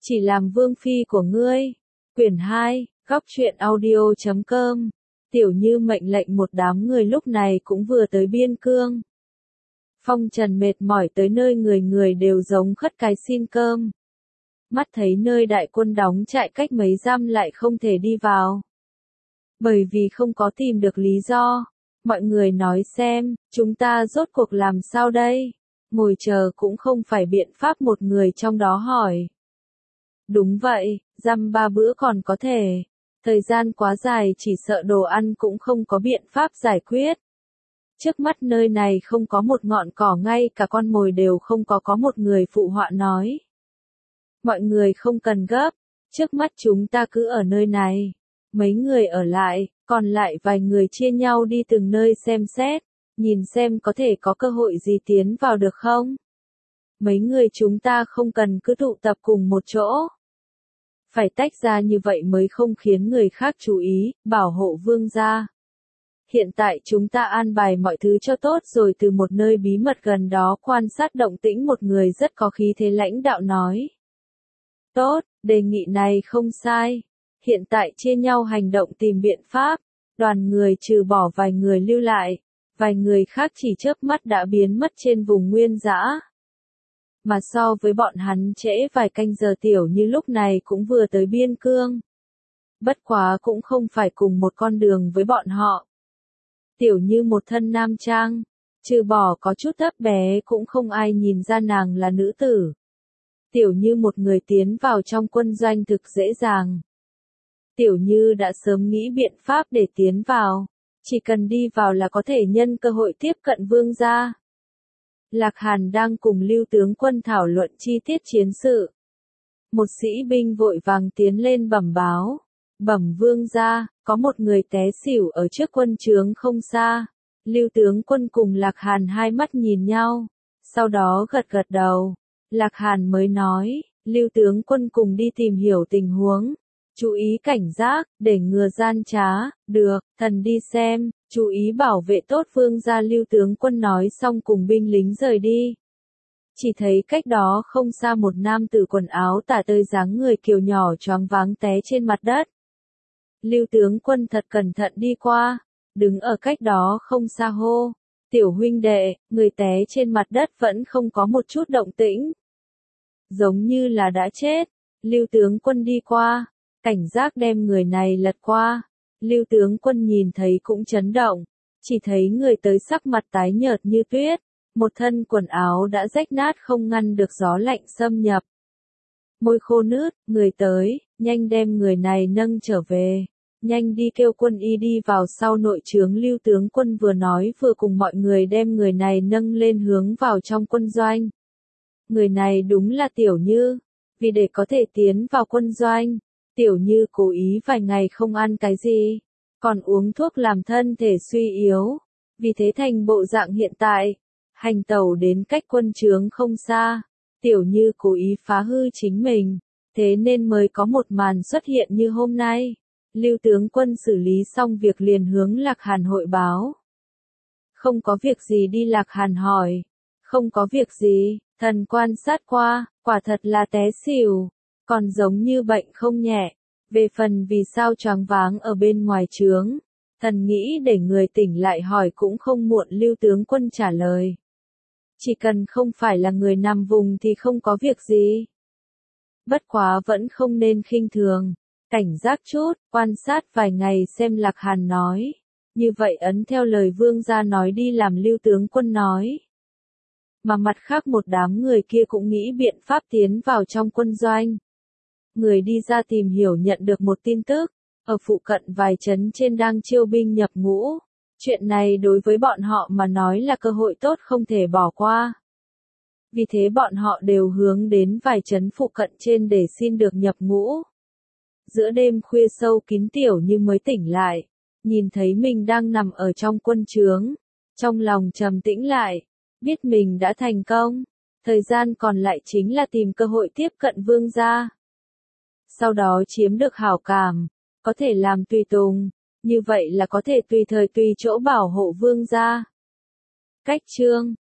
Chỉ làm vương phi của ngươi. Quyển 2, góc truyện audio.com. Tiểu Như mệnh lệnh một đám người lúc này cũng vừa tới biên cương. Phong trần mệt mỏi tới nơi người người đều giống khất cái xin cơm. Mắt thấy nơi đại quân đóng trại cách mấy dặm lại không thể đi vào. Bởi vì không có tìm được lý do. Mọi người nói xem, chúng ta rốt cuộc làm sao đây? Ngồi chờ cũng không phải biện pháp, một người trong đó hỏi. Đúng vậy, dăm 3 bữa còn có thể. Thời gian quá dài chỉ sợ đồ ăn cũng không có biện pháp giải quyết. Trước mắt nơi này không có một ngọn cỏ, ngay cả con mồi đều không có một người phụ họa nói. Mọi người không cần gấp, trước mắt chúng ta cứ ở nơi này. Mấy người ở lại, còn lại vài người chia nhau đi từng nơi xem xét, nhìn xem có thể có cơ hội gì tiến vào được không. Mấy người chúng ta không cần cứ tụ tập cùng một chỗ. Phải tách ra như vậy mới không khiến người khác chú ý, bảo hộ vương gia. Hiện tại chúng ta an bài mọi thứ cho tốt rồi. Từ một nơi bí mật gần đó quan sát động tĩnh, một người rất có khí thế lãnh đạo nói. Tốt, đề nghị này không sai. Hiện tại chia nhau hành động tìm biện pháp. Đoàn người trừ bỏ vài người lưu lại, vài người khác chỉ chớp mắt đã biến mất trên vùng nguyên dã. Mà so với bọn hắn trễ vài canh giờ, Tiểu Như lúc này cũng vừa tới biên cương. Bất quá cũng không phải cùng một con đường với bọn họ. Tiểu Như một thân nam trang, trừ bỏ có chút thấp bé cũng không ai nhìn ra nàng là nữ tử. Tiểu Như một người tiến vào trong quân doanh thực dễ dàng. Tiểu Như đã sớm nghĩ biện pháp để tiến vào, chỉ cần đi vào là có thể nhân cơ hội tiếp cận vương gia. Lạc Hàn đang cùng Lưu tướng quân thảo luận chi tiết chiến sự. Một sĩ binh vội vàng tiến lên bẩm báo. Bẩm vương gia, có một người té xỉu ở trước quân trướng không xa. Lưu tướng quân cùng Lạc Hàn hai mắt nhìn nhau, sau đó gật gật đầu. Lạc Hàn mới nói, Lưu tướng quân cùng đi tìm hiểu tình huống. Chú ý cảnh giác, để ngừa gian trá. Được, thần đi xem, chú ý bảo vệ tốt vương gia. Lưu tướng quân nói xong cùng binh lính rời đi. Chỉ thấy cách đó không xa một nam tử quần áo tả tơi, dáng người kiều nhỏ choáng váng té trên mặt đất. Lưu tướng quân thật cẩn thận đi qua, đứng ở cách đó không xa hô. Tiểu huynh đệ, người té trên mặt đất vẫn không có một chút động tĩnh. Giống như là đã chết. Lưu tướng quân đi qua, cảnh giác đem người này lật qua. Lưu tướng quân nhìn thấy cũng chấn động, chỉ thấy người tới sắc mặt tái nhợt như tuyết, một thân quần áo đã rách nát không ngăn được gió lạnh xâm nhập. Môi khô nứt, người tới, nhanh đem người này nâng trở về, nhanh đi kêu quân y đi vào sau nội trướng. Lưu tướng quân vừa nói vừa cùng mọi người đem người này nâng lên hướng vào trong quân doanh. Người này đúng là Tiểu Như, vì để có thể tiến vào quân doanh. Tiểu Như cố ý vài ngày không ăn cái gì, còn uống thuốc làm thân thể suy yếu, vì thế thành bộ dạng hiện tại. Hành tẩu đến cách quân trướng không xa, Tiểu Như cố ý phá hư chính mình, thế nên mới có một màn xuất hiện như hôm nay. Lưu tướng quân xử lý xong việc liền hướng Lạc Hàn hội báo. Không có việc gì đi? Lạc Hàn hỏi. Không có việc gì, thần quan sát qua, quả thật là té xỉu, còn giống như bệnh không nhẹ. Về phần vì sao choáng váng ở bên ngoài trướng, thần nghĩ để người tỉnh lại hỏi cũng không muộn. Lưu tướng quân trả lời. Chỉ cần không phải là người nằm vùng thì không có việc gì. Bất quá vẫn không nên khinh thường, cảnh giác chút, quan sát vài ngày xem. Lạc Hàn nói. Như vậy ấn theo lời vương gia nói đi làm. Lưu tướng quân nói. Mà mặt khác một đám người kia cũng nghĩ biện pháp tiến vào trong quân doanh. Người đi ra tìm hiểu nhận được một tin tức, ở phụ cận vài trấn trên đang chiêu binh nhập ngũ. Chuyện này đối với bọn họ mà nói là cơ hội tốt không thể bỏ qua. Vì thế bọn họ đều hướng đến vài trấn phụ cận trên để xin được nhập ngũ. Giữa đêm khuya sâu kín, Tiểu Như mới tỉnh lại, nhìn thấy mình đang nằm ở trong quân trướng, trong lòng trầm tĩnh lại, biết mình đã thành công, thời gian còn lại chính là tìm cơ hội tiếp cận vương gia. Sau đó chiếm được hảo cảm, có thể làm tùy tùng, như vậy là có thể tùy thời tùy chỗ bảo hộ vương gia. Cách chương